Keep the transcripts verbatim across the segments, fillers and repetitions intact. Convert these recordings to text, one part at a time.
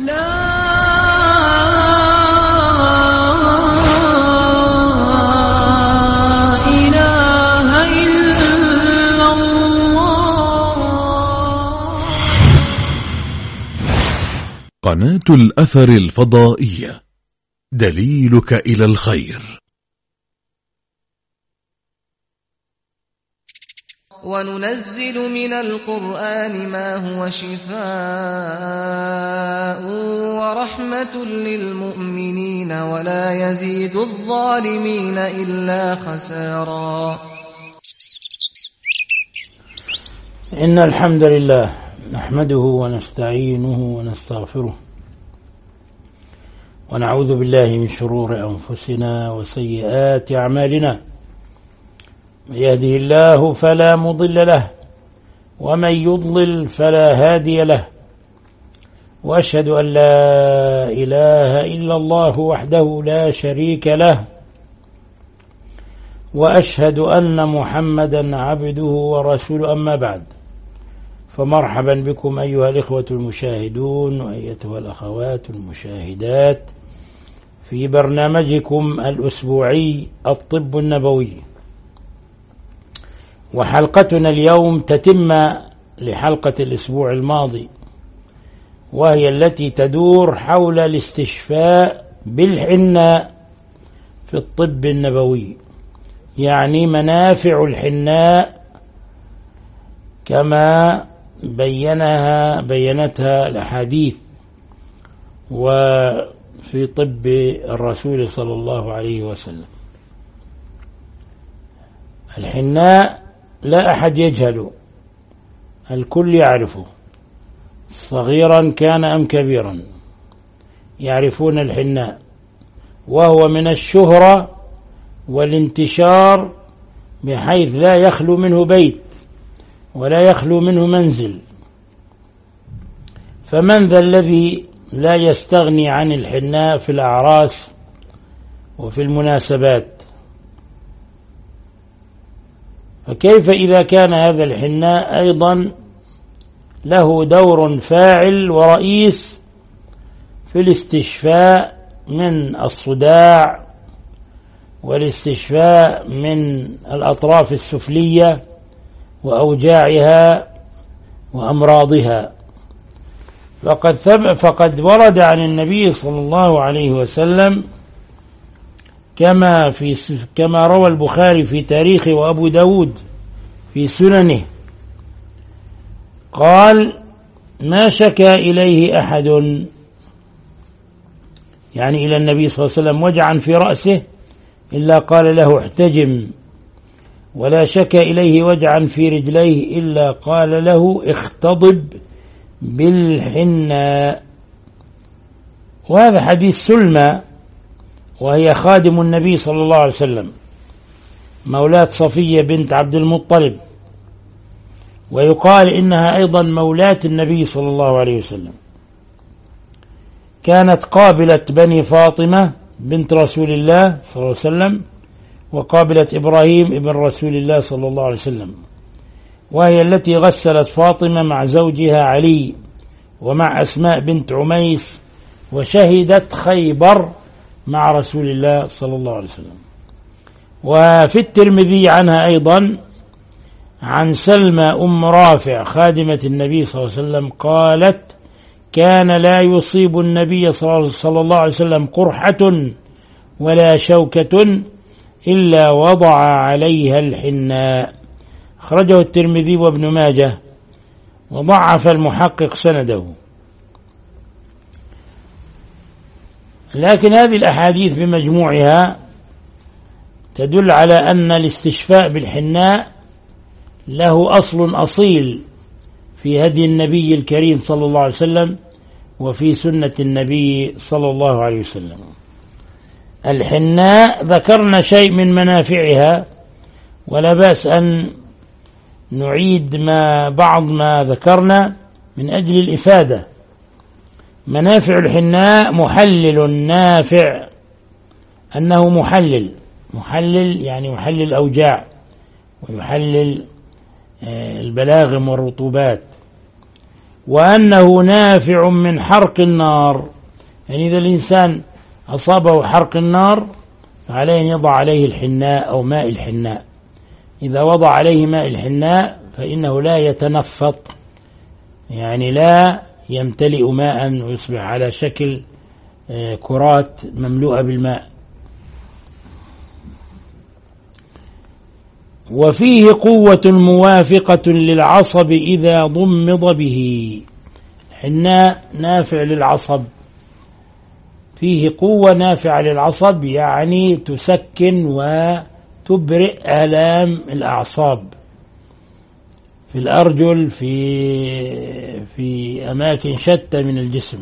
لا إله إلا الله. قناة الأثر الفضائية، دليلك إلى الخير. وننزل من القرآن ما هو شفاء ورحمة للمؤمنين ولا يزيد الظالمين إلا خسارا. إن الحمد لله نحمده ونستعينه ونستغفره ونعوذ بالله من شرور أنفسنا وسيئات أعمالنا. من يهده الله فلا مضل له ومن يضلل فلا هادي له، وأشهد أن لا إله إلا الله وحده لا شريك له، وأشهد أن محمدا عبده ورسوله. أما بعد، فمرحبا بكم أيها الإخوة المشاهدون وأيتها الأخوات المشاهدات في برنامجكم الأسبوعي الطب النبوي. وحلقتنا اليوم تتمة لحلقة الأسبوع الماضي، وهي التي تدور حول الاستشفاء بالحناء في الطب النبوي، يعني منافع الحناء كما بينها بينتها الأحاديث وفي طب الرسول صلى الله عليه وسلم. الحناء لا أحد يجهله، الكل يعرفه، صغيرا كان أم كبيرا يعرفون الحناء، وهو من الشهرة والانتشار بحيث لا يخلو منه بيت ولا يخلو منه منزل. فمن ذا الذي لا يستغني عن الحناء في الأعراس وفي المناسبات؟ فكيف إذا كان هذا الحناء أيضا له دور فاعل ورئيس في الاستشفاء من الصداع والاستشفاء من الأطراف السفلية وأوجاعها وأمراضها؟ فقد, فقد ورد عن النبي صلى الله عليه وسلم كما, في كما روى البخاري في تاريخه وأبو داود في سننه، قال: ما شكى إليه أحد، يعني إلى النبي صلى الله عليه وسلم، وجعا في رأسه إلا قال له احتجم، ولا شكى إليه وجعا في رجليه إلا قال له اختضب بالحناء. وهذا حديث سلمى، وهي خادم النبي صلى الله عليه وسلم، مولاة صفية بنت عبد المطلب، ويقال إنها أيضا مولاة النبي صلى الله عليه وسلم. كانت قابلة بني فاطمة بنت رسول الله صلى الله عليه وسلم، وقابلة إبراهيم ابن رسول الله صلى الله عليه وسلم، وهي التي غسلت فاطمة مع زوجها علي ومع أسماء بنت عميس، وشهدت خيبر مع رسول الله صلى الله عليه وسلم. وفي الترمذي عنها أيضا عن سلمى أم رافع خادمة النبي صلى الله عليه وسلم قالت: كان لا يصيب النبي صلى الله عليه وسلم قرحة ولا شوكة إلا وضع عليها الحناء. أخرجه الترمذي وابن ماجه، وضعف المحقق سنده. لكن هذه الأحاديث بمجموعها تدل على أن الاستشفاء بالحناء له أصل أصيل في هدي النبي الكريم صلى الله عليه وسلم وفي سنة النبي صلى الله عليه وسلم. الحناء ذكرنا شيء من منافعها، ولا بأس أن نعيد ما بعض ما ذكرنا من أجل الإفادة. منافع الحناء: محلل نافع، أنه محلل، محلل يعني محلل وأنه نافع من حرق النار. يعني إذا الإنسان أصابه حرق النار فعليه أن يضع عليه الحناء أو ماء الحناء. إذا وضع عليه ماء الحناء فإنه لا يتنفط، يعني لا يمتلئ ماء ويصبح على شكل كرات مملوءة بالماء. وفيه قوة موافقة للعصب إذا ضمض به. الحناء نافع للعصب، فيه قوة نافعة للعصب، يعني تسكن وتبرئ آلام الأعصاب في الأرجل، في في أماكن شتى من الجسم.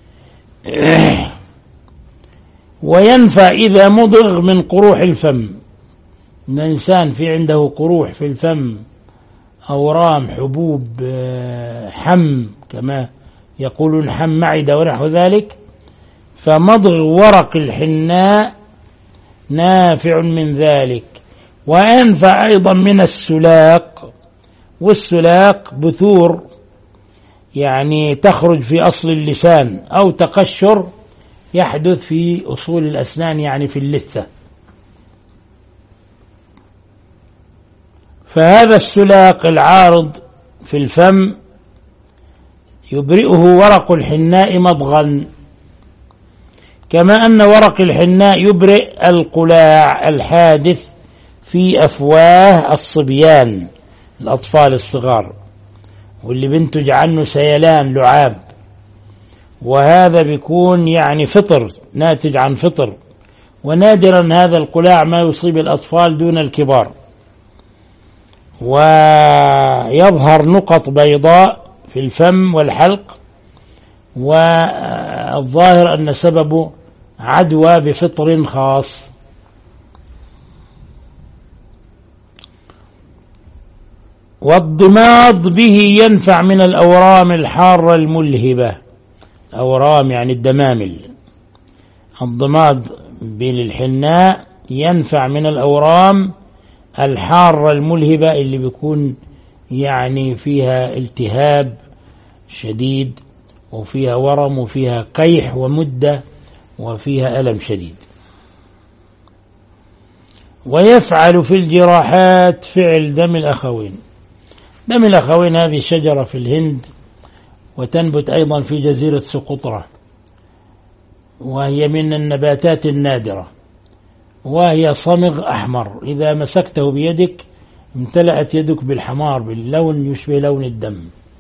وينفع إذا مضغ من قروح الفم. إن الإنسان في عنده قروح في الفم، أورام، حبوب، حم كما يقولون حم معدة ونحو ذلك، فمضغ ورق الحناء نافع من ذلك. وينفع أيضا من السلاق. والسلاق بثور يعني تخرج في أصل اللسان، أو تقشر يحدث في أصول الأسنان، يعني في اللثة. فهذا السلاق العارض في الفم يبرئه ورق الحناء مضغا، كما أن ورق الحناء يبرئ القلاع الحادث في أفواه الصبيان، الأطفال الصغار، واللي بينتج عنه سيلان لعاب، وهذا بيكون يعني فطر، ناتج عن فطر. ونادرا هذا القلاع ما يصيب الأطفال دون الكبار. ويظهر نقط بيضاء في الفم والحلق، والظاهر أن سببه عدوى بفطر خاص. والضماد به ينفع من الأورام الحارة الملهبة. أورام يعني الدمامل. الضماد بالحناء ينفع من الأورام الحارة الملهبة اللي بيكون يعني فيها التهاب شديد، وفيها ورم، وفيها قيح ومدة، وفيها ألم شديد. ويفعل في الجراحات فعل دم الأخوين. دم الأخوين هذه شجرة في الهند، وتنبت أيضا في جزيرة سقطرى، وهي من النباتات النادرة، وهي صمغ أحمر. إذا مسكته بيدك امتلأت يدك بالحمار، باللون يشبه لون الدم.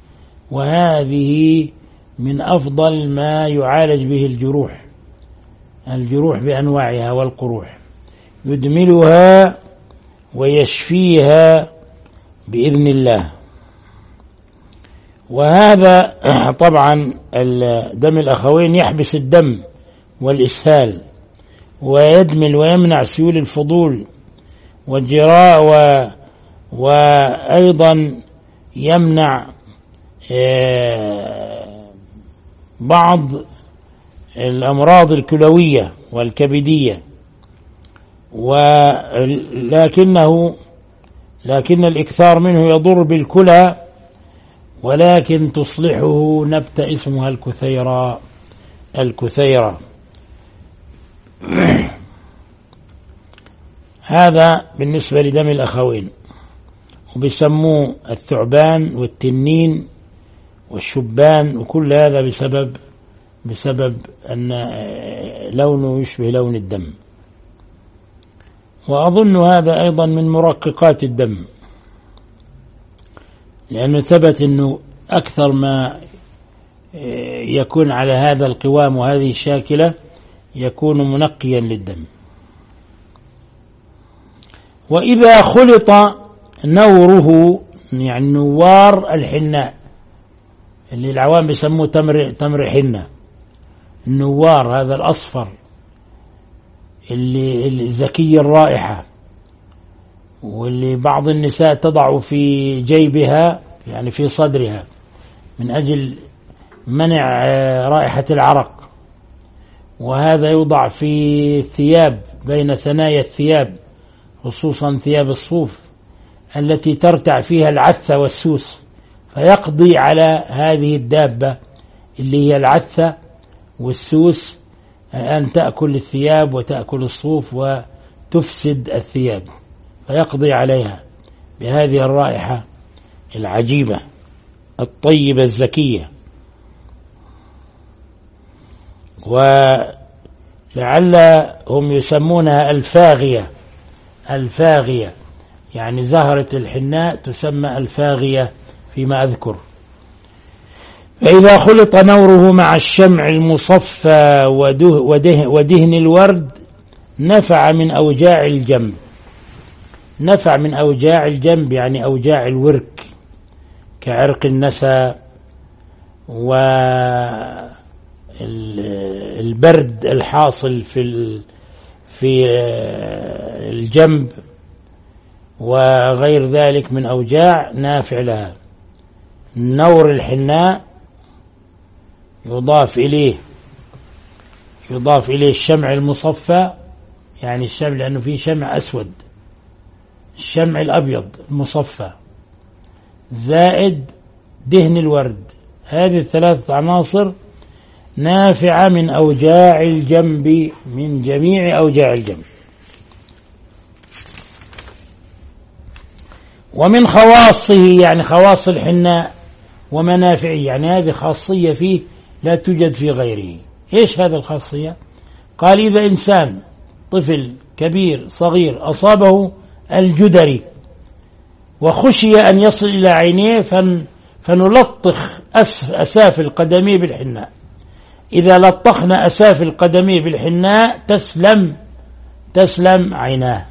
وهذه من أفضل ما يعالج به الجروح، الجروح بأنواعها والقروح، يدملها ويشفيها بإذن الله. وهذا طبعا دم الأخوين يحبس الدم والإسهال، ويدمل ويمنع سيول الفضول والجراء، و... وأيضا يمنع بعض الأمراض الكلوية والكبدية. ولكنه لكن الإكثار منه يضر بالكلى، ولكن تصلحه نبتة اسمها الكثيرة. الكثيرة هذا بالنسبة لدم الأخوين. وبيسموه الثعبان والتنين والشبان، وكل هذا بسبب بسبب أن لونه يشبه لون الدم. وأظن هذا أيضا من مرققات الدم، لأنه ثبت أنه أكثر ما يكون على هذا القوام وهذه الشاكلة يكون منقيا للدم. وإذا خلط نوره، يعني نوار الحناء اللي العوام بيسموه تمر تمر حنة، النوار هذا الأصفر اللي الزكي الرائحة، واللي بعض النساء تضع في جيبها يعني في صدرها من أجل منع رائحة العرق. وهذا يوضع في الثياب، بين ثنايا الثياب، خصوصا ثياب الصوف التي ترتع فيها العثة والسوس، فيقضي على هذه الدابة اللي هي العثة والسوس أن تأكل الثياب وتأكل الصوف وتفسد الثياب، فيقضي عليها بهذه الرائحة العجيبة الطيبة الزكية. ولعلهم يسمونها الفاغية، الفاغية يعني زهرة الحناء تسمى الفاغية فيما أذكر. فإذا خلط نوره مع الشمع المصفى ودهن الورد نفع من أوجاع الجنب. نفع من أوجاع الجنب يعني أوجاع الورك كعرق النسا والبرد الحاصل في في الجنب وغير ذلك من أوجاع نافع لها. نور الحناء يضاف إليه يضاف إليه الشمع المصفى، يعني الشمع لأنه فيه شمع أسود، الشمع الأبيض المصفى زائد دهن الورد، هذه الثلاثة عناصر نافعة من أوجاع الجنب، من جميع أوجاع الجنب. ومن خواصه يعني خواص الحناء ومنافعه، يعني هذه خاصية فيه لا توجد في غيره. إيش هذه الخاصية؟ قال إذا إنسان طفل كبير صغير أصابه الجدري وخشي أن يصل إلى عينيه فنلطخ أسافل قدميه بالحناء. إذا لطخنا أسافل قدميه بالحناء تسلم تسلم عيناه،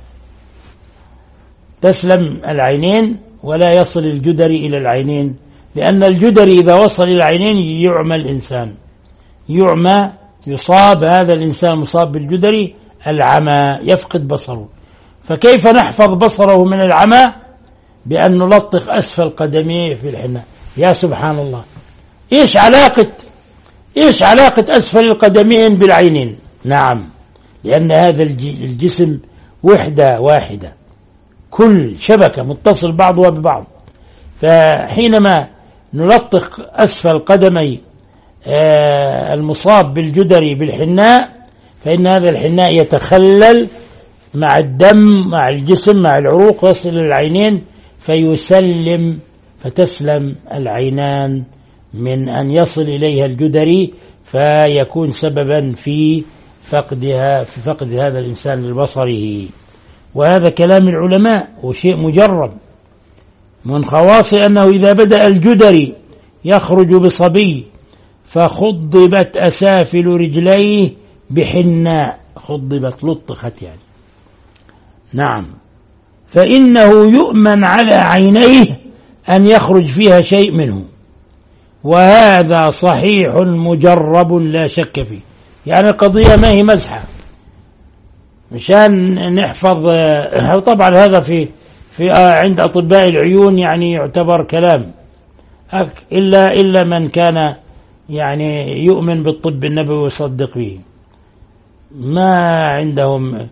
تسلم العينين ولا يصل الجدري إلى العينين، لأن الجدري إذا وصل إلى العينين يعمى الإنسان، يعمى، يصاب هذا الإنسان مصاب بالجدري العمى، يفقد بصره. فكيف نحفظ بصره من العمى؟ بأن نلطخ أسفل قدميه في الحناء. يا سبحان الله، إيش علاقة إيش علاقة أسفل القدمين بالعينين؟ نعم، لأن هذا الجسم وحدة واحدة، كل شبكة متصل بعضها ببعض. فحينما نلطخ أسفل قدمي المصاب بالجدري بالحناء فإن هذا الحناء يتخلل مع الدم مع الجسم مع العروق ويصل إلى العينين فيسلم، فتسلم العينان من أن يصل إليها الجدري فيكون سببا في فقدها في فقد هذا الإنسان لبصره. وهذا كلام العلماء وشيء مجرب. من خواص أنه إذا بدأ الجدري يخرج بصبي فخضبت أسافل رجليه بحناء، خضبت لطخت يعني، نعم، فإنه يؤمن على عينيه أن يخرج فيها شيء منه، وهذا صحيح مجرب لا شك فيه. يعني القضية ما هي مزحة مشان نحفظ. طبعا هذا في في عند أطباء العيون يعني يعتبر كلام، إلا إلا من كان يعني يؤمن بالطب النبوي ويصدق به، ما عندهم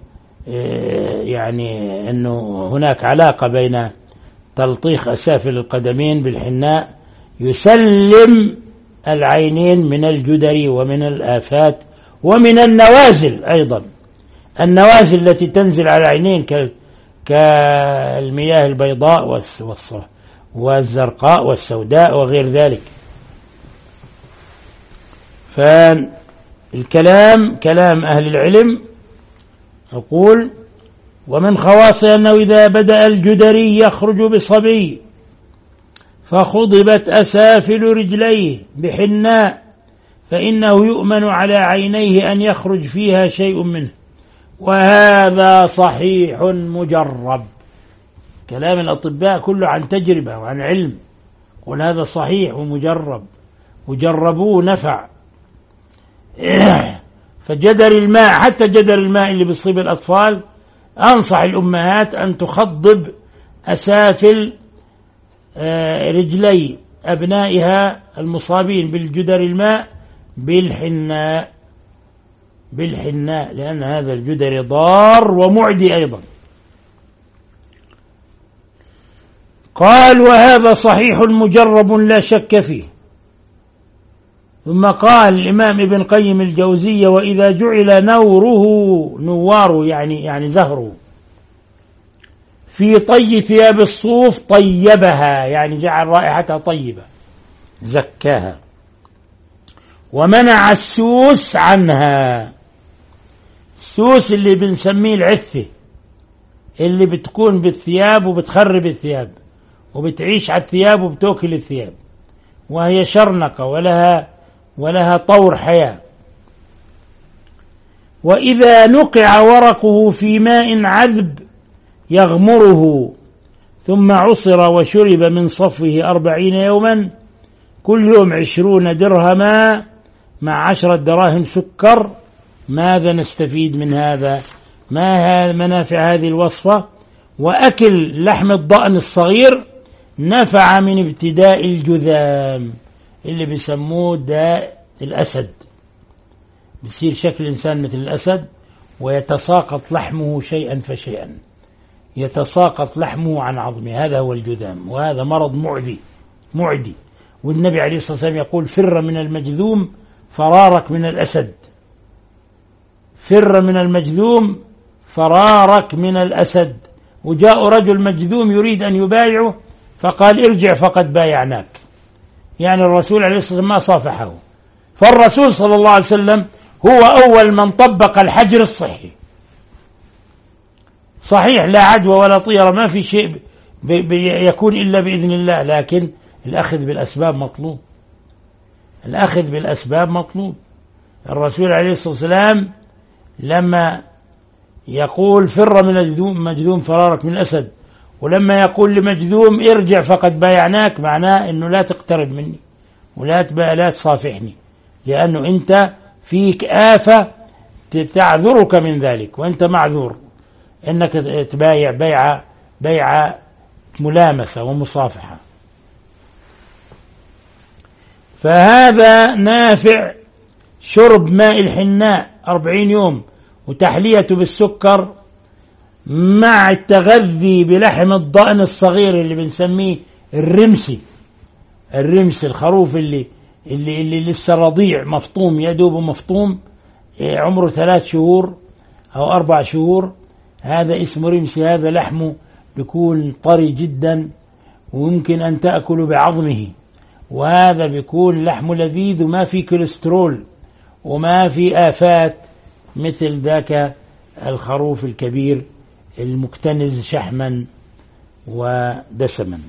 يعني أنه هناك علاقة بين تلطيخ أسافل القدمين بالحناء يسلم العينين من الجدري ومن الآفات ومن النوازل أيضا، النوازل التي تنزل على العينين كالمياه البيضاء والزرقاء والسوداء وغير ذلك. فالكلام كلام أهل العلم. أقول ومن خواص أنه إذا بدأ الجدري يخرج بصبي فخضبت أسافل رجليه بحناء فإنه يؤمن على عينيه أن يخرج فيها شيء منه، وهذا صحيح مجرب. كلام الأطباء كله عن تجربة وعن علم، قل هذا صحيح ومجرب وجربوه نفع. فجدر الماء، حتى جدر الماء اللي بيصيب الأطفال أنصح الأمهات أن تخضب أسافل رجلي أبنائها المصابين بالجدر الماء بالحناء بالحناء لأن هذا الجدر ضار ومعدي أيضا. قال وهذا صحيح مجرب لا شك فيه. ثم قال الإمام ابن قيم الجوزية وإذا جعل نوره نواره يعني يعني زهره في طي ثياب الصوف طيبها يعني جعل رائحتها طيبة زكاها ومنع السوس عنها. السوس اللي بنسميه العفة اللي بتكون بالثياب وبتخرب الثياب وبتعيش على الثياب وبتوكل الثياب وهي شرنقة ولها ولها طور حياة. وإذا نقع ورقه في ماء عذب يغمره ثم عصر وشرب من صفوه أربعين يوما كل يوم عشرون درهما مع عشرة دراهم سكر. ماذا نستفيد من هذا؟ ما منافع هذه الوصفة؟ وأكل لحم الضأن الصغير نفع من ابتداء الجذام اللي بيسموه داء الأسد، بيصير شكل الإنسان مثل الأسد ويتساقط لحمه شيئا فشيئا، يتساقط لحمه عن عظمه. هذا هو الجذام وهذا مرض معدي معدي. والنبي عليه الصلاة والسلام يقول فر من المجذوم فرارك من الأسد، فر من المجذوم فرارك من الأسد. وجاء رجل مجذوم يريد أن يبايعه فقال ارجع فقد بايعناك، يعني الرسول عليه الصلاة والسلام ما صافحه. فالرسول صلى الله عليه وسلم هو أول من طبق الحجر الصحي. صحيح لا عدوى ولا طيرة، ما في شيء بي بي يكون إلا بإذن الله، لكن الأخذ بالأسباب مطلوب، الأخذ بالأسباب مطلوب. الرسول عليه الصلاة والسلام لما يقول فر من المجذوم فرارك من الأسد، ولما يقول لمجذوم ارجع فقد بايعناك، معناه أنه لا تقترب مني ولا لا تصافحني، لأنه أنت فيك آفة تعذرك من ذلك، وأنت معذور أنك تبايع بيعة بيعة ملامسة ومصافحة. فهذا نافع شرب ماء الحناء أربعين يوم وتحليته بالسكر مع التغذي بلحم الضأن الصغير اللي بنسميه الرمسي، الرمسي الخروف اللي اللي اللي لسه رضيع مفطوم يدوب مفطوم عمره ثلاث شهور أو أربع شهور، هذا اسمه رمسي. هذا لحمه بيكون طري جدا ويمكن أن تأكله بعظمه، وهذا بيكون لحمه لذيذ وما في كوليسترول وما في آفات مثل ذاك الخروف الكبير المكتنز شحما ودسما.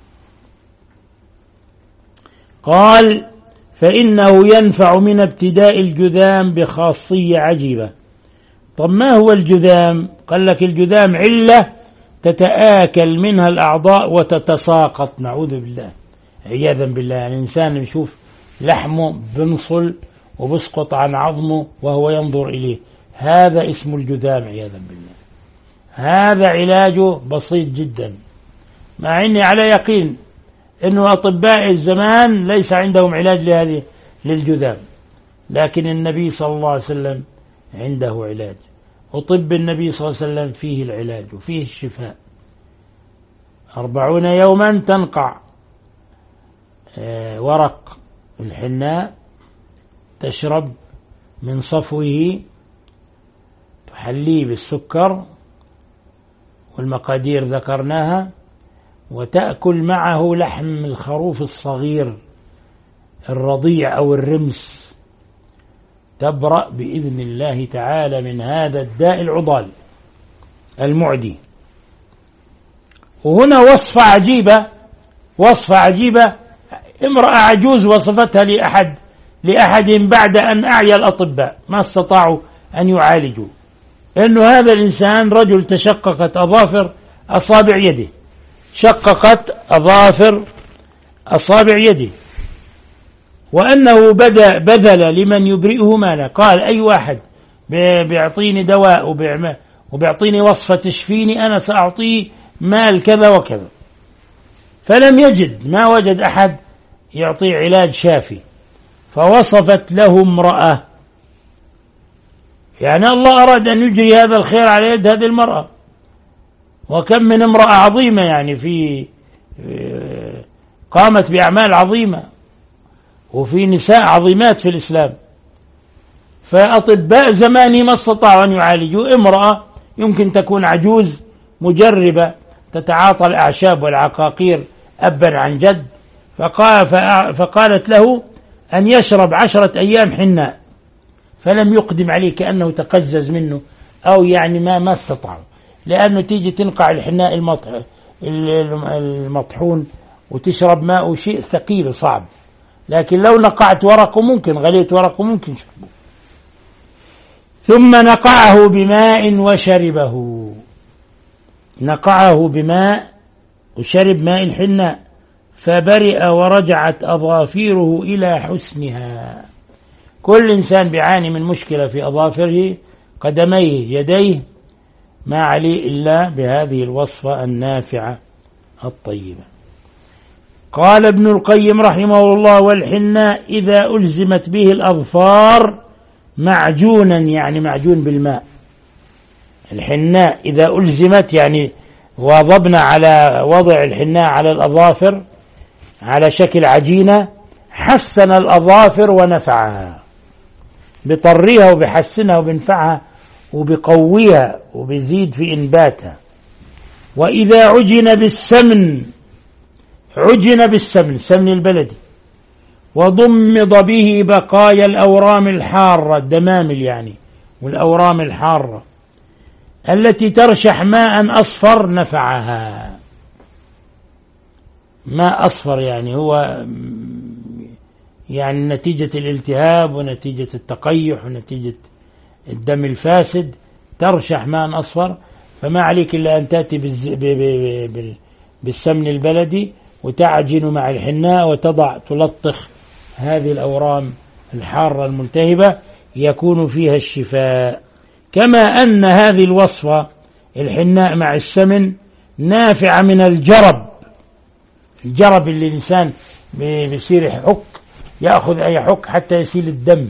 قال فإنه ينفع من ابتداء الجذام بخاصية عجيبة. طب ما هو الجذام؟ قال لك الجذام علة تتآكل منها الأعضاء وتتساقط، نعوذ بالله عياذا بالله. يعني الإنسان يشوف لحمه بنصل وبسقط عن عظمه وهو ينظر إليه، هذا اسم الجذام عياذا بالله. هذا علاجه بسيط جدا، مع إني على يقين إنه أطباء الزمان ليس عندهم علاج لهذه للجذام، لكن النبي صلى الله عليه وسلم عنده علاج، وطب النبي صلى الله عليه وسلم فيه العلاج وفيه الشفاء. أربعون يوما تنقع ورق الحناء، تشرب من صفوه، تحليه بالسكر والمقادير ذكرناها، وتأكل معه لحم الخروف الصغير الرضيع أو الرمس، تبرأ بإذن الله تعالى من هذا الداء العضال المعدي. وهنا وصفة عجيبة، وصفة عجيبة امرأة عجوز وصفتها لأحد لأحد بعد أن أعيا الأطباء ما استطاعوا أن يعالجوا، إنه هذا الإنسان رجل تشققت أظافر أصابع يده، شققت أظافر أصابع يده، وأنه بدأ بذل لمن يبرئه مالا. قال أي واحد بيعطيني دواء وبيعطيني وصفة تشفيني أنا سأعطيه مال كذا وكذا، فلم يجد، ما وجد أحد يعطيه علاج شافي، فوصفت له امرأة. يعني الله أراد أن يجري هذا الخير على يد هذه المرأة، وكم من امرأة عظيمة يعني في قامت بأعمال عظيمة، وفي نساء عظيمات في الإسلام. فأطباء زمانه ما استطاعوا أن يعالجوا امرأة يمكن تكون عجوز مجربة تتعاطى الأعشاب والعقاقير أبا عن جد، فقال فقالت له أن يشرب عشرة أيام حناء، فلم يقدم عليه، كأنه تقزز منه أو يعني ما ما استطاع، لأنه تيجي تنقع الحناء المطحون وتشرب ماء شيء ثقيل وصعب، لكن لو نقعت ورقه ممكن، غليت ورقه ممكن شربه. ثم نقعه بماء وشربه، نقعه بماء وشرب ماء الحناء، فبرئ ورجعت أظافيره إلى حسنها. كل إنسان بيعاني من مشكلة في أظافره، قدميه، يديه، ما عليه إلا بهذه الوصفة النافعة الطيبة. قال ابن القيم رحمه الله: والحناء إذا ألزمت به الأظفار معجونا، يعني معجون بالماء. الحناء إذا ألزمت يعني واظبنا على وضع الحناء على الأظافر على شكل عجينة، حسن الأظافر ونفعها، بطريها وبحسنها وبنفعها وبقويها وبزيد في إنباتها. وإذا عجن بالسمن، عجن بالسمن، سمن البلدي، وضمض به بقايا الأورام الحارة، الدمامل يعني، والأورام الحارة التي ترشح ماء أصفر، نفعها. ماء أصفر يعني هو يعني نتيجة الالتهاب ونتيجة التقيح ونتيجة الدم الفاسد ترشح ماء أصفر، فما عليك إلا أن تأتي بالسمن البلدي وتعجن مع الحناء وتضع تلطخ هذه الأورام الحارة الملتهبة، يكون فيها الشفاء. كما أن هذه الوصفة الحناء مع السمن نافعة من الجرب، الجرب اللي الإنسان بيصير يحك، يأخذ أي حك حتى يسيل الدم،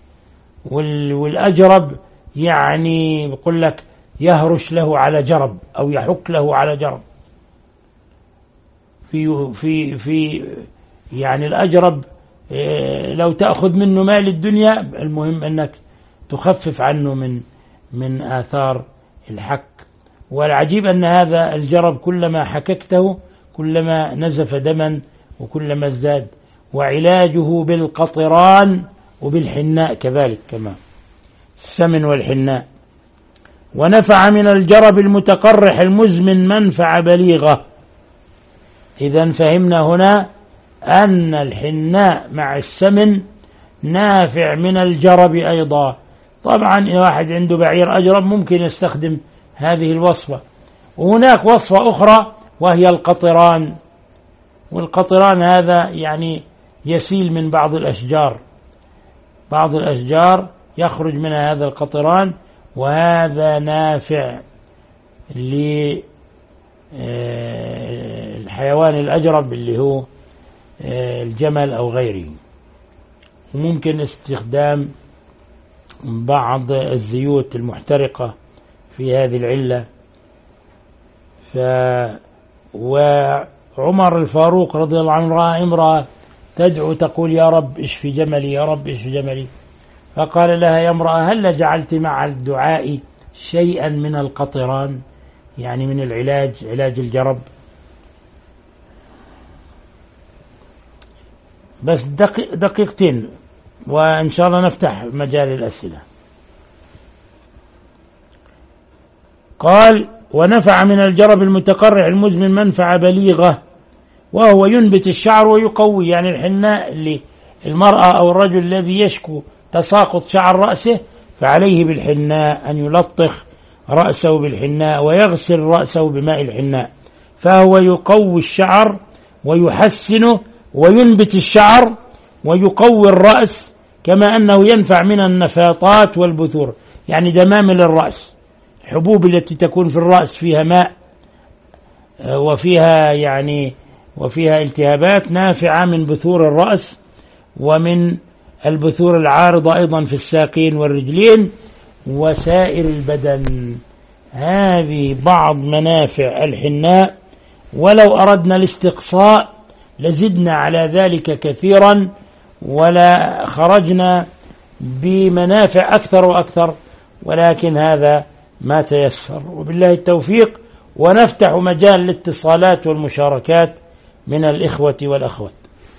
والأجرب يعني بقول لك يهرش له على جرب أو يحك له على جرب. في في في يعني الأجرب لو تأخذ منه مال الدنيا، المهم أنك تخفف عنه من من آثار الحك. والعجيب أن هذا الجرب كلما حككته كلما نزف دما وكلما ازداد. وعلاجه بالقطران وبالحناء كذلك، كما السمن والحناء. ونفع من الجرب المتقرح المزمن منفعة بليغة. إذن فهمنا هنا أن الحناء مع السمن نافع من الجرب أيضا. طبعا إذا واحد عنده بعير أجرب ممكن يستخدم هذه الوصفة. وهناك وصفة أخرى وهي القطران، والقطران هذا يعني يسيل من بعض الأشجار، بعض الأشجار يخرج منها هذا القطران، وهذا نافع للحيوان الأجرب اللي هو الجمل أو غيره. وممكن استخدام بعض الزيوت المحترقة في هذه العلة. ف وعمر الفاروق رضي الله عنه رأى امرأة تدعو تقول: يا رب اشفي جملي، يا رب اشفي جملي. فقال لها: يا امرأة، هل جعلت مع الدعاء شيئا من القطران، يعني من العلاج، علاج الجرب؟ بس دقيق دقيقتين وإن شاء الله نفتح مجال الأسئلة. قال: ونفع من الجرب المتقرح المزمن منفعة بليغة، وهو ينبت الشعر ويقوي. يعني الحناء اللي المرأة أو الرجل الذي يشكو تساقط شعر رأسه فعليه بالحناء أن يلطخ رأسه بالحناء ويغسل رأسه بماء الحناء، فهو يقوي الشعر ويحسنه وينبت الشعر ويقوي الرأس، كما أنه ينفع من النفاطات والبثور، يعني دمامل الرأس، الحبوب التي تكون في الرأس فيها ماء وفيها يعني وفيها التهابات، نافعة من بثور الرأس ومن البثور العارضة أيضا في الساقين والرجلين وسائر البدن. هذه بعض منافع الحناء ولو أردنا الاستقصاء لزدنا على ذلك كثيرا ولا خرجنا بمنافع أكثر وأكثر، ولكن هذا ما تيسر، وبالله التوفيق. ونفتح مجال للاتصالات والمشاركات من الإخوة والأخوات.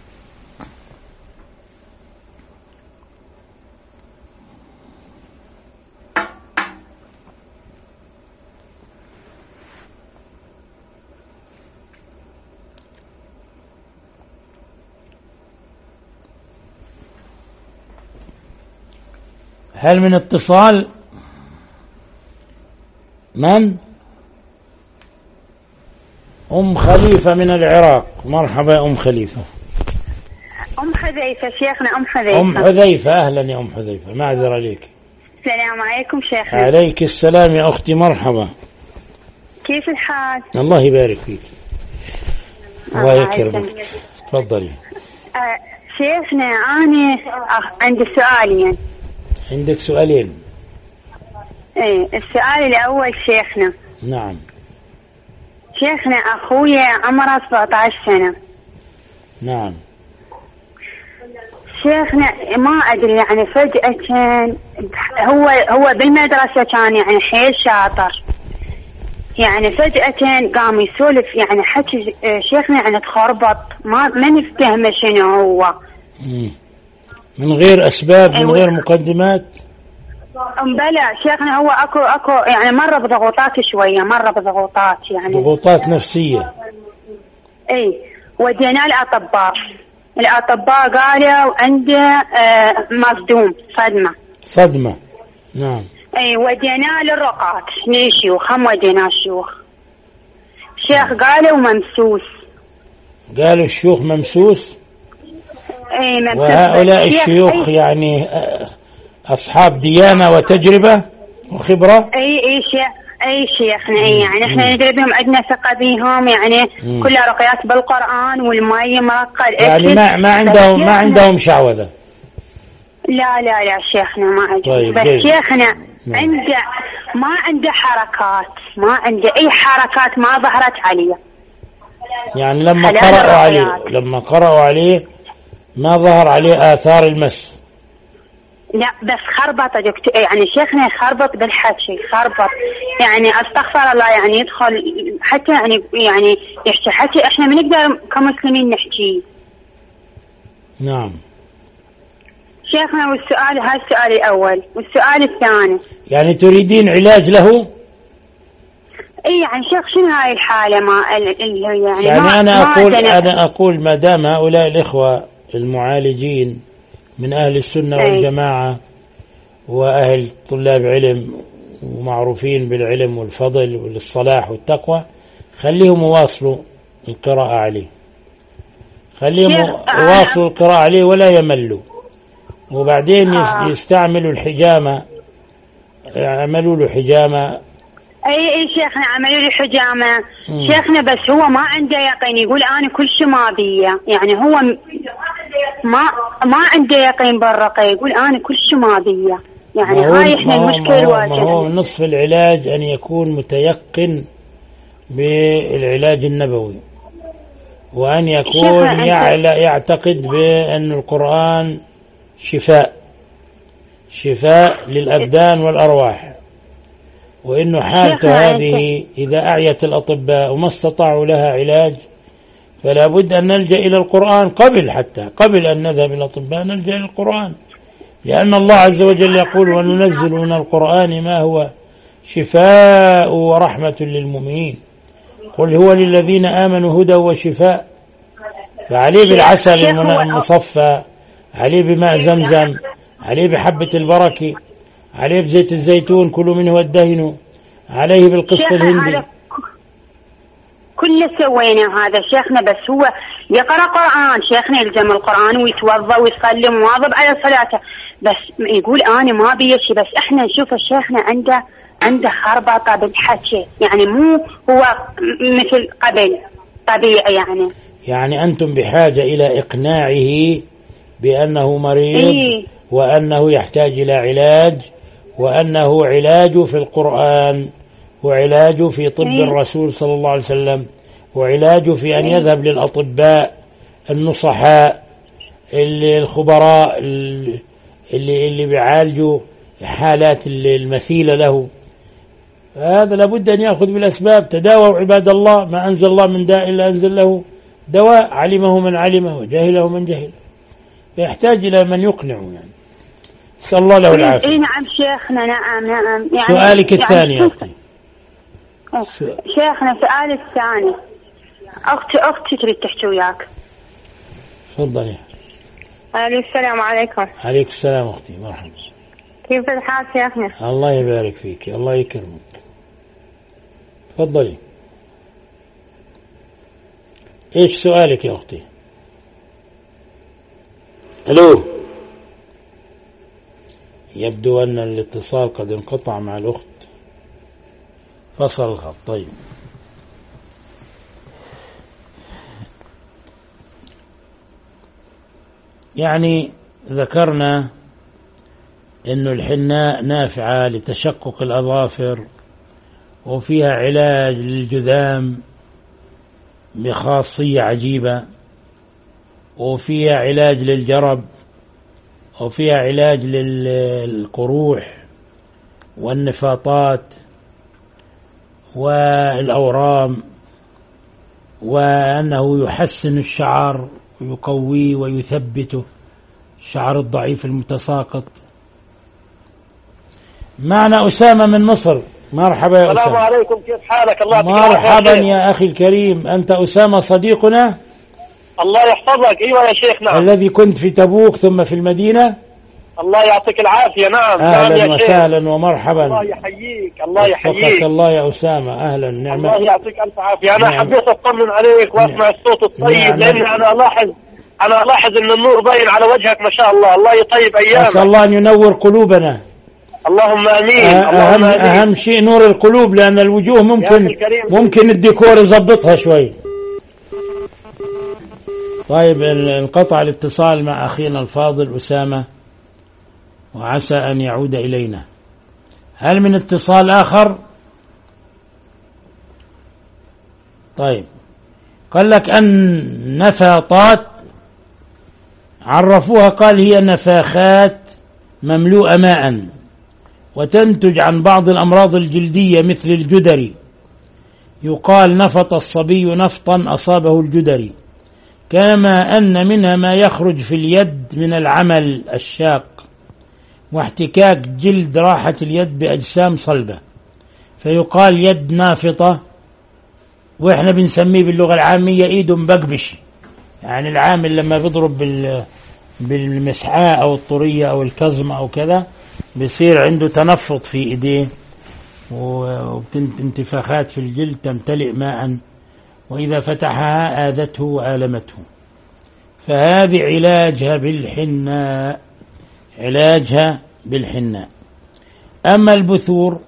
هل من اتصال؟ من؟ أم خليفة من العراق. مرحبا يا أم خليفة. أم حذيفة شيخنا. أم حذيفة. أم حذيفة أهلا يا أم حذيفة، معذرة عليك. السلام عليكم شيخنا. عليك السلام يا أختي، مرحبا. كيف الحال؟ الله يبارك فيك. الله يكرمك. تفضلي. آه شيخنا أنا عندي سؤالين. عندك سؤالين؟ ايه السؤال الأول شيخنا. نعم. شيخنا أخويا عمره سبعة عشر سنة. نعم. شيخنا ما أدري يعني فجأة كان هو هو بالمدرسة كان يعني حيل شاطر، يعني فجأة قام يسولف يعني حكي شيخنا يعني تخربط، ما ما نفتهمه شنو هو. مم. من غير أسباب، من غير مقدمات. بلى شيخنا هو اكو اكو يعني مره بضغوطات شويه، مره بضغوطات يعني ضغوطات نفسيه. اي ودينا الاطباء، الاطباء قالوا عنده آه مصدوم صدمه. صدمه. نعم. اي ودينا للرقات للشيوخ، هم ودينا الشيوخ. شيخ قالوا ممسوس. قالوا الشيوخ ممسوس. اي ممسوس. وهؤلاء الشيوخ يعني أصحاب ديانة وتجربة وخبرة. أي أي شيخ أي شيخنا أي يعني إحنا ندري بهم، عندنا ثقة بهم يعني مم. كلها رقيات بالقرآن والماء مرقل. يعني ما ما عندهم ما عندهم شعوذة. لا لا لا شيخنا ما عنده. طيب بس جيد. شيخنا مم. عنده ما عنده حركات، ما عنده أي حركات ما ظهرت عليه. يعني لما قرأوا عليه لما قرأوا عليه ما ظهر عليه آثار المس. لا بس خربط دكتور يعني شيخنا خربط بالحكي، خربط يعني استغفر الله يعني يدخل حتى يعني يعني يحكي حكي احنا ما نقدر كمسلمين نحكي. نعم. شيخنا والسؤال هذا السؤال الاول، والسؤال الثاني يعني تريدين علاج له؟ اي يعني شيخ شنو هاي الحاله ما اللي يعني يعني ما انا ما اقول انا اقول ما دام هؤلاء الاخوه المعالجين من أهل السنة والجماعة وأهل طلاب علم ومعروفين بالعلم والفضل والصلاح والتقوى، خليهم يواصلوا القراءة عليه، خليهم يواصلوا القراءة عليه ولا يملوا، وبعدين يستعملوا الحجامة، عملوا له حجامة. اي اي شيخنا عملوا له حجامة. مم. شيخنا بس هو ما عنده يقين، يقول انا كل شيء ما بيه، يعني هو ما ما عنده يقين بالرقية، يقول انا كل شيء ما بيه، يعني هاي احنا المشكلة الواجهة. ما هو نصف العلاج ان يكون متيقن بالعلاج النبوي، وان يكون يعتقد بأن القرآن شفاء شفاء للأبدان والأرواح، وإنه حالته هذه إذا أعيت الأطباء وما استطاعوا لها علاج فلا بد أن نلجأ إلى القرآن، قبل حتى قبل أن نذهب إلى الأطباء نلجأ إلى القرآن، لأن الله عز وجل يقول وننزل من القرآن ما هو شفاء ورحمة للمؤمنين، قل هو للذين آمنوا هدى وشفاء. فعليه بالعسل المصفى، عليه بماء زمزم، عليه بحبة البركة، عليه بزيت الزيتون كلوا منه وادهنوا، عليه بالقسط الهندي. كل سوينا هذا شيخنا، بس هو يقرأ قرآن شيخنا، يلزم القرآن ويتوضأ ويصلي مواظب على صلاته، بس يقول أنا ما بي شيء. بس إحنا نشوف شيخنا عنده عنده خربطة بالحكي، يعني مو هو مثل قبل طبيعي يعني. يعني أنتم بحاجة إلى إقناعه بأنه مريض إيه؟ وأنه يحتاج إلى علاج، وأنه علاج في القرآن وعلاج في طب إيه؟ الرسول صلى الله عليه وسلم، وعلاجه في أن يذهب للأطباء النصحاء الخبراء اللي, اللي بيعالجوا حالات المثيلة له. هذا لابد أن يأخذ بالأسباب. تداووا عباد الله، ما أنزل الله من داء إلا أنزل له دواء، علمه من علمه وجاهله من جهله. فيحتاج إلى من يقنعه يعني. نسأل الله له العافية. اي نعم شيخنا. نعم نعم يعني سؤالك يعني الثاني يا أختي. شيخنا سؤالي الثاني، أختي أختي تريد تحكي وياك. تفضلي. الو السلام عليكم. عليك السلام أختي، مرحبا. كيف الحال شيخنا؟ الله يبارك فيك، الله يكرمك. تفضلي. ايش سؤالك يا أختي؟ الو. يبدو أن الاتصال قد انقطع مع الأخت، فصل الخط. طيب يعني ذكرنا أن الحناء نافعة لتشقق الأظافر، وفيها علاج للجذام بخاصية عجيبة، وفيها علاج للجرب، وفيها علاج للقروح والنفاطات والأورام، وأنه يحسن الشعر ويقويه ويثبته، الشعر الضعيف المتساقط. معنا أسامة من مصر. مرحبا يا أسامة. السلام عليكم، كيف حالك؟ الله مرحبا يا أخي الكريم. أنت أسامة صديقنا؟ الله يحفظك. أيوة يا شيخ. نعم. الذي كنت في تبوك ثم في المدينة. الله يعطيك العافية. نعم. أهلا وسهلا ومرحبا. الله يحييك. الله يحييك. الله يا أسامة. أهلا. نعم. الله يعطيك ألف عافية. أنا نعم. حبيت أطمن عليك وأسمع نعم. الصوت الطيب. نعم. لأن أنا ألاحظ أنا ألاحظ أن النور باين على وجهك ما شاء الله. الله يطيب أيامك. أسأل الله أن ينور قلوبنا. اللهم آمين. أهم, اللهم آمين. أهم شيء نور القلوب، لأن الوجوه ممكن ممكن الديكور يضبطها شوي. طيب انقطع الاتصال مع أخينا الفاضل أسامة، وعسى أن يعود إلينا. هل من اتصال آخر؟ طيب قال لك أن نفاطات عرفوها، قال هي نفاخات مملوءة ماء، وتنتج عن بعض الأمراض الجلدية مثل الجدري. يقال نفط الصبي نفطا أصابه الجدري. كما أن منها ما يخرج في اليد من العمل الشاق واحتكاك جلد راحة اليد بأجسام صلبة، فيقال يد نافطة، وإحنا بنسميه باللغة العامية إيد مبقبش. يعني العامل لما بيضرب بال بالمسحاء أو الطرية أو الكظم أو كذا بيصير عنده تنفط في إيديه، وانتفاخات في الجلد تمتلئ ماء، وإذا فتحها آذته وآلمته. فهذه علاجها بالحناء، علاجها بالحناء. أما البثور،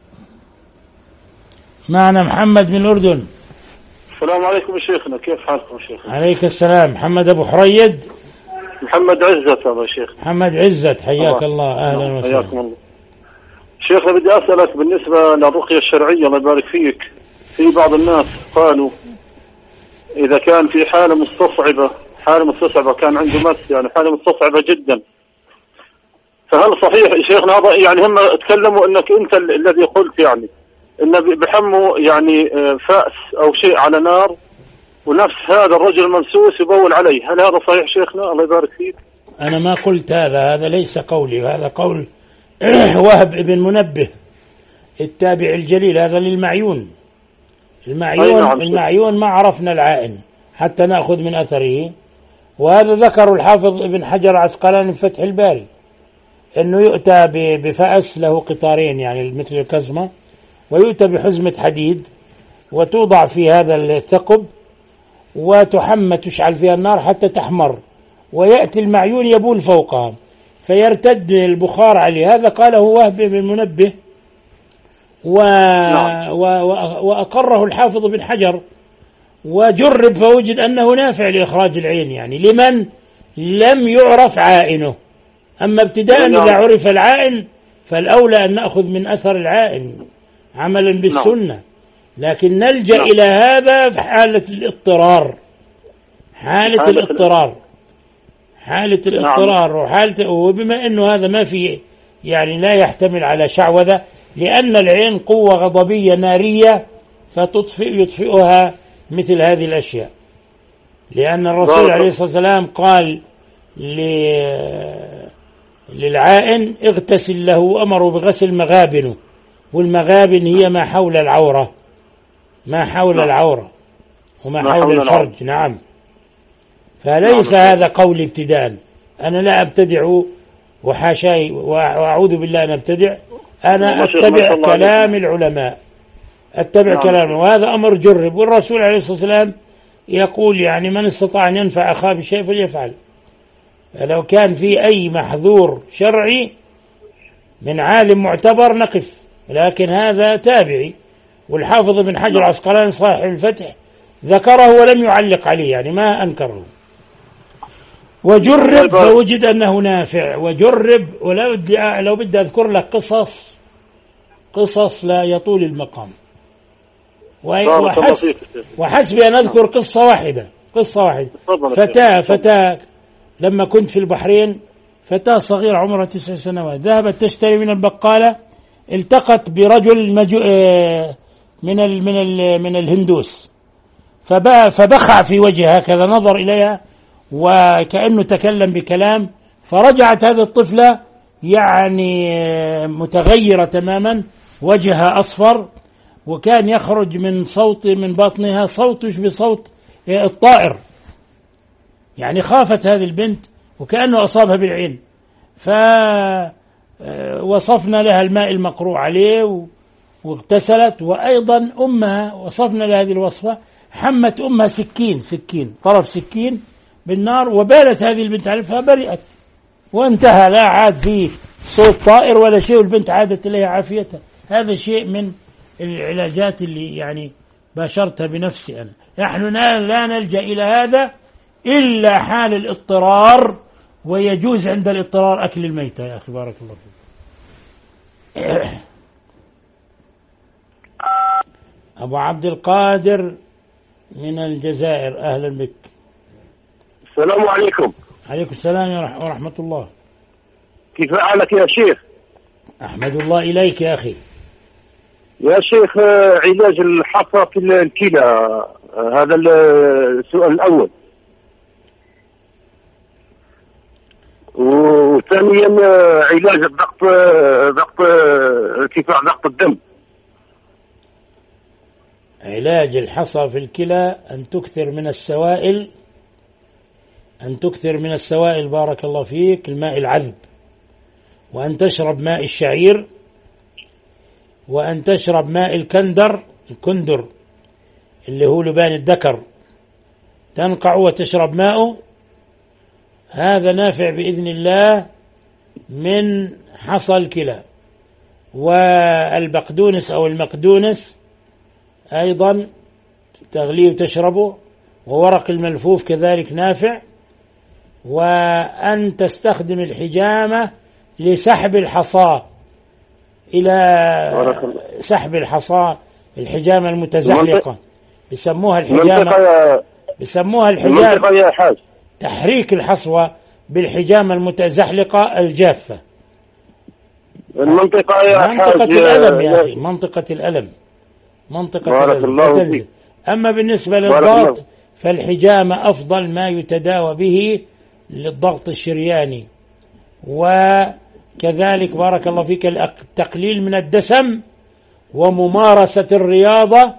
معنا محمد من الأردن. السلام عليكم يا شيخنا، كيف حالكم يا شيخ؟ عليك السلام. محمد أبو حريد. محمد عزت هذا يا شيخ. محمد عزت، حياك الله, الله. أهلا وسهلا. حياكم الله. شيخنا بدي أسألك بالنسبة للرقية الشرعية، الله يبارك فيك. في بعض الناس قالوا إذا كان في حالة مستصعبة، حالة مستصعبة كان عنده مس، يعني حالة مستصعبة جدا، فهل صحيح شيخنا هذا؟ يعني هم تكلموا انك انت الذي قلت يعني ان بحموا يعني فأس او شيء على نار، ونفس هذا الرجل الممسوس يبول عليه. هل هذا صحيح شيخنا؟ الله يبارك فيك. انا ما قلت هذا، هذا ليس قولي، هذا قول وهب ابن منبه التابع الجليل، هذا للمعيون. المعيون نعم. المعيون ما عرفنا العائن حتى نأخذ من أثره، وهذا ذكر الحافظ ابن حجر عسقلاني في فتح الباري، أنه يؤتى بفأس له قطارين يعني مثل الكزمة، ويؤتى بحزمة حديد وتوضع في هذا الثقب وتحمى، تشعل فيها النار حتى تحمر، ويأتي المعيون يبول فوقها فيرتد البخار عليه. هذا قاله وهب بن منبه و... و... وأقره الحافظ بن حجر، وجرب فوجد أنه نافع لإخراج العين، يعني لمن لم يعرف عائنه. أما ابتداء إذا عرف العائن فالأولى أن نأخذ من أثر العائن عملا بالسنة. لكن نلجأ نعم. إلى هذا في حالة الاضطرار، حالة حالة الاضطرار حالة الاضطرار نعم. وحالة، وبما أنه هذا ما في يعني لا يحتمل على شعوذة، لأن العين قوة غضبية نارية فتطفئ يطفئها مثل هذه الأشياء. لأن الرسول عليه الصلاة والسلام قال للعائن اغتسل له، أمره بغسل مغابنه، والمغابن هي ما حول العورة، ما حول نعم. العورة وما ما حول حول الفرج. نعم. فليس نعم. هذا قول ابتداء، أنا لا أبتدع وحاشاي وأعوذ بالله أن أبتدع، أنا أتبع كلام العلماء، أتبع نعم. كلام، وهذا أمر جرب. والرسول عليه الصلاة والسلام يقول يعني من استطاع أن ينفع أخاه بشيء فليفعل. فلو كان في أي محذور شرعي من عالم معتبر نقف، لكن هذا تابعي. والحافظ بن حجر العسقلاني صاحب الفتح ذكره ولم يعلق عليه، يعني ما أنكره. وجرب فوجد أنه نافع. وجرب، ولو بدي لو بدي أذكر لك قصص قصص لا يطول المقام، وحسب, وحسب أن أذكر قصة واحدة قصة واحدة فتاة فتاة لما كنت في البحرين، فتاة صغيرة عمرها تسع سنوات ذهبت تشتري من البقالة، التقت برجل مجو... من ال... من ال... من الهندوس، فبخع في وجهها كذا، نظر إليها وكأنه تكلم بكلام، فرجعت هذه الطفلة يعني متغيرة تماما، وجهها أصفر، وكان يخرج من صوت من باطنها صوت يشبه صوت الطائر. يعني خافت هذه البنت وكأنه أصابها بالعين، فوصفنا لها الماء المقروء عليه واغتسلت. وأيضا أمها وصفنا لها هذه الوصفة، حمت أمها سكين سكين طرف سكين بالنار وبالت هذه البنت عليها فبرئت وانتهى، لا عاد فيه صوت طائر ولا شيء، والبنت عادت إليها عافيتها. هذا شيء من العلاجات اللي يعني باشرتها بنفسي أنا. نحن لا نلجأ إلى هذا إلا حال الاضطرار، ويجوز عند الاضطرار أكل الميتة. يا أخي بارك الله فيك. أبو عبد القادر من الجزائر، أهلا بك. السلام عليكم. عليكم السلام ورحمة الله. كيف حالك يا شيخ؟ أحمد الله إليك يا أخي. يا شيخ، علاج الحصى في الكلى، هذا السؤال الأول. وثانيا علاج الضغط، ضغط ارتفاع ضغط الدم. علاج الحصى في الكلى أن تكثر من السوائل، أن تكثر من السوائل بارك الله فيك، الماء العذب، وأن تشرب ماء الشعير، وأن تشرب ماء الكندر الكندر اللي هو لبان الذكر، تنقع وتشرب ماءه، هذا نافع بإذن الله من حصى الكلى. والبقدونس أو المقدونس أيضا تغليه وتشربه، وورق الملفوف كذلك نافع. وأن تستخدم الحجامة لسحب الحصى، إلى سحب الحصى، الحجامة المتزحلقة بسموها الحجامة بسموها الحجامة تحريك الحصوة بالحجامة المتزحلقة الجافة. المنطقة يا منطقة الألم يا أخي، منطقة الألم منطقة الألم. أما بالنسبة للضغط فالحجامة أفضل ما يتداوى به للضغط الشرياني. وكذلك بارك الله فيك التقليل من الدسم وممارسة الرياضة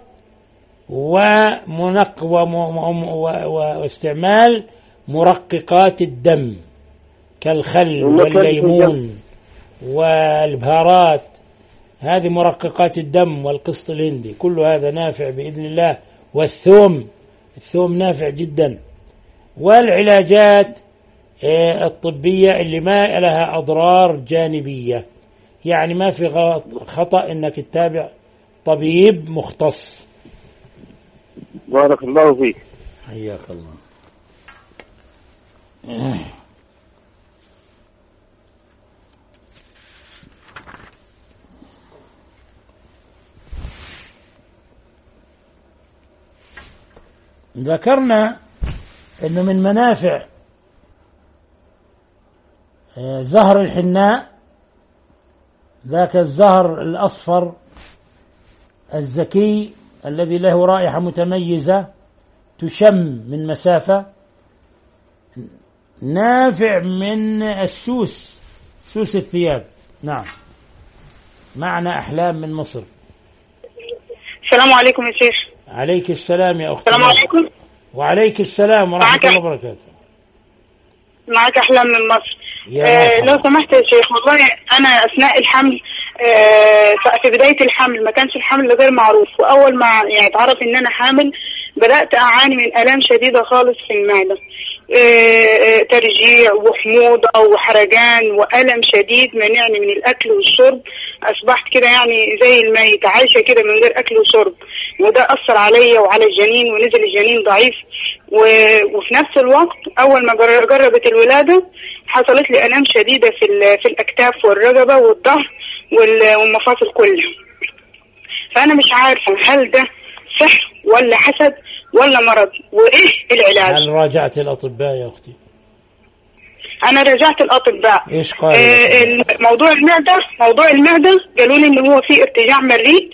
ومنق واستعمال مرققات الدم كالخل والليمون والبهارات، هذه مرققات الدم، والقسط الهندي، كل هذا نافع بإذن الله. والثوم، الثوم نافع جدا. والعلاجات الطبية اللي ما لها أضرار جانبية، يعني ما في خطأ إنك تتابع طبيب مختص. بارك الله فيك. حياك الله. ذكرنا أنه من منافع زهر الحناء ذاك الزهر الأصفر الزكي الذي له رائحة متميزة تشم من مسافة، نافع من السوس، سوس الثياب. نعم. معنا أحلام من مصر. السلام عليكم يا شيخ. عليك السلام يا أختي. السلام عليكم. وعليك السلام ورحمة الله وبركاته. معك أحلام من مصر. آه لو سمحت يا شيخ، والله أنا أثناء الحمل آه في بداية الحمل ما كانش الحمل غير معروف، وأول ما يعني اتعرف إن أنا حامل بدأت أعاني من آلام شديدة خالص في المعدة، آه ترجيع وحموضة وحرجان وألم شديد منعني من الأكل والشرب. أصبحت كده يعني زي الميت، عايشة كده من غير أكل وشرب، وده أثر عليا وعلى الجنين، ونزل الجنين ضعيف. وفي نفس الوقت أول ما جربت الولادة حصلت لي آلام شديدة في في الأكتاف والرقبة والظهر والمفاصل كلها. فأنا مش عارفة هل ده سحر ولا حسد ولا مرض، وإيه العلاج؟ هل راجعت الأطباء يا أختي؟ أنا رجعت الأطباء. إيش قالوا؟ آه موضوع المعدة موضوع المعدة قالوا لي إن هو فيه ارتجاع مريء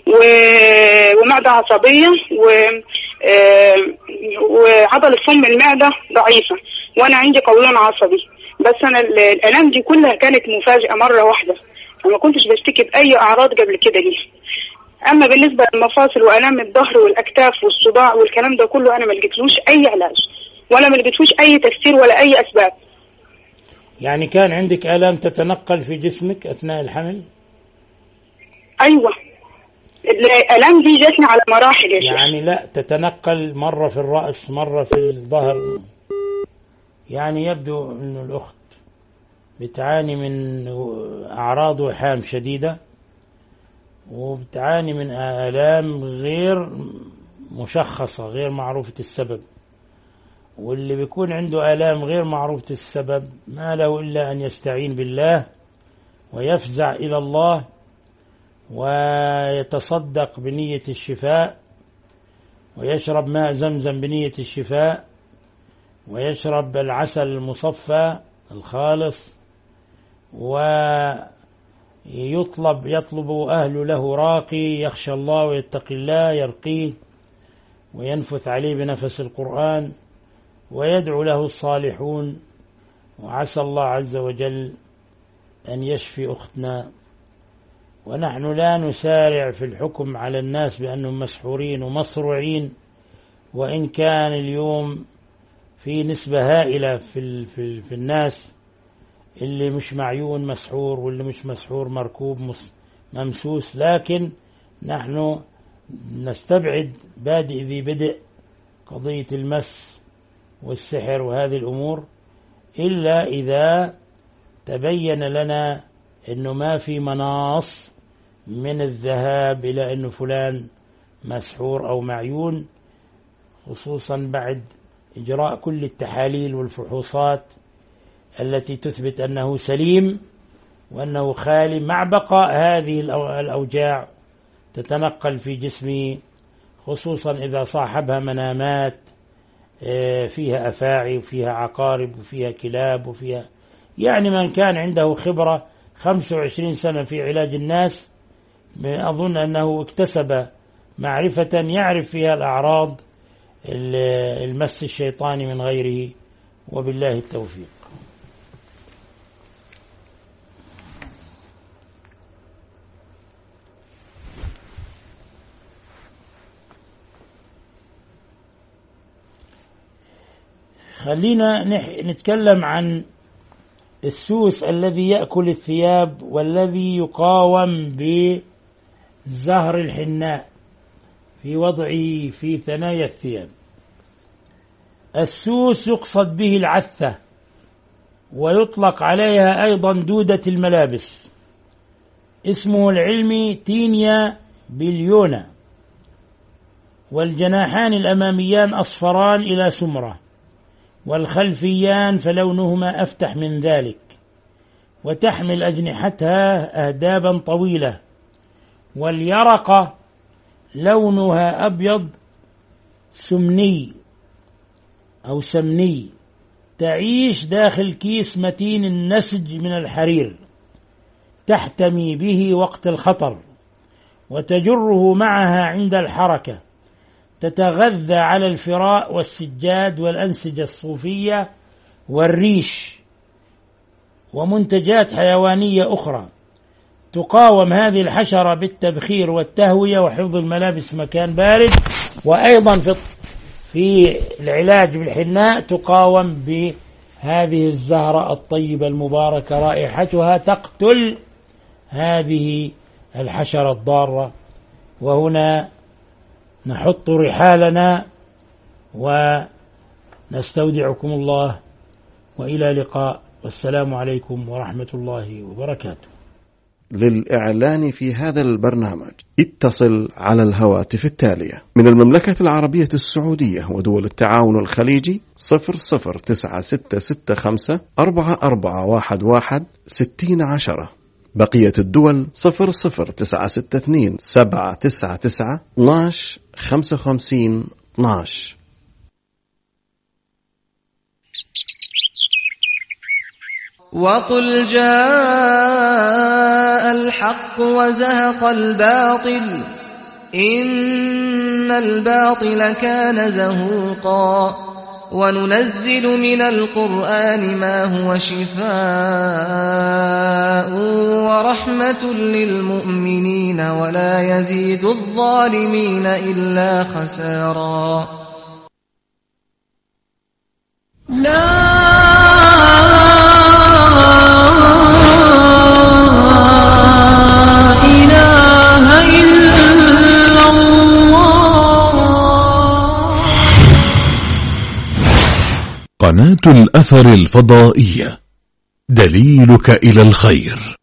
ومعدة عصبية و آه وعضلة فم المعدة ضعيفة، وأنا عندي قولون عصبي. بس أنا الآلام دي كلها كانت مفاجئة مرة واحدة، وما كنتش بشتكي بأي أعراض قبل كده ليها. أما بالنسبة للمفاصل وآلام الظهر والأكتاف والصداع والكلام ده كله أنا ما لقيتلوش أي علاج، ولا ما لقيتلوش أي تفسير ولا أي أسباب. يعني كان عندك آلام تتنقل في جسمك أثناء الحمل؟ أيوة، الآلام دي جاتني على مراحل يا شيخ. يعني لا تتنقل مرة في الرأس مرة في الظهر. يعني يبدو أن الأخت بتعاني من أعراض وحام شديدة، وبتعاني من آلام غير مشخصة غير معروفة السبب. واللي بيكون عنده آلام غير معروفة السبب ما له إلا أن يستعين بالله ويفزع إلى الله ويتصدق بنية الشفاء، ويشرب ماء زمزم بنية الشفاء، ويشرب العسل المصفى الخالص، ويطلب يطلب أهل له راقي يخشى الله ويتقي الله يرقيه وينفث عليه بنفس القرآن، ويدعو له الصالحون، وعسى الله عز وجل أن يشفي أختنا. ونحن لا نسارع في الحكم على الناس بأنهم مسحورين ومصروعين، وإن كان اليوم في نسبة هائلة في, في, في الناس اللي مش معيون مسحور واللي مش مسحور مركوب ممسوس، لكن نحن نستبعد بادئ ذي بدء قضية المس والسحر وهذه الأمور إلا إذا تبين لنا أنه ما في مناص من الذهاب إلى أنه فلان مسحور أو معيون، خصوصا بعد إجراء كل التحاليل والفحوصات التي تثبت أنه سليم وأنه خالي، مع بقاء هذه الأوجاع تتنقل في جسمه، خصوصا إذا صاحبها منامات فيها أفاعي وفيها عقارب وفيها كلاب وفيها، يعني من كان عنده خبرة خمسة وعشرين سنة في علاج الناس أظن أنه اكتسب معرفة يعرف فيها الأعراض المس الشيطاني من غيره، وبالله التوفيق. خلينا نتكلم عن السوس الذي يأكل الثياب والذي يقاوم بزهر الحناء في وضعه في ثنايا الثياب. السوس يقصد به العثة، ويطلق عليها أيضا دودة الملابس، اسمه العلمي تينيا بليونا، والجناحان الأماميان أصفران إلى سمرة، والخلفيان فلونهما أفتح من ذلك، وتحمل أجنحتها أهدابا طويلة، واليرقة لونها أبيض سمني أو سمني تعيش داخل كيس متين النسج من الحرير، تحتمي به وقت الخطر وتجره معها عند الحركة، تتغذى على الفراء والسجاد والأنسجة الصوفية والريش ومنتجات حيوانية أخرى. تقاوم هذه الحشرة بالتبخير والتهوية وحفظ الملابس مكان بارد، وأيضا في في العلاج بالحناء تقاوم بهذه الزهرة الطيبة المباركة، رائحتها تقتل هذه الحشرة الضارة. وهنا نحط رحالنا ونستودعكم الله، وإلى لقاء، والسلام عليكم ورحمة الله وبركاته. للإعلان في هذا البرنامج اتصل على الهواتف التالية: من المملكة العربية السعودية ودول التعاون الخليجي صفر صفر تسعة ستة ستة خمسة أربعة أربعة واحد واحد ستين عشرة. بقية الدول صفر صفر تسعة ستة اثنين سبعة تسعة تسعة اثناش خمسة وخمسين اثناش. وقل جاء الحق وزهق الباطل إن الباطل كان زهوقا وننزل من القرآن ما هو شفاء ورحمة للمؤمنين ولا يزيد الظالمين إلا خسارا. لا قناة الأثر الفضائية، دليلك إلى الخير.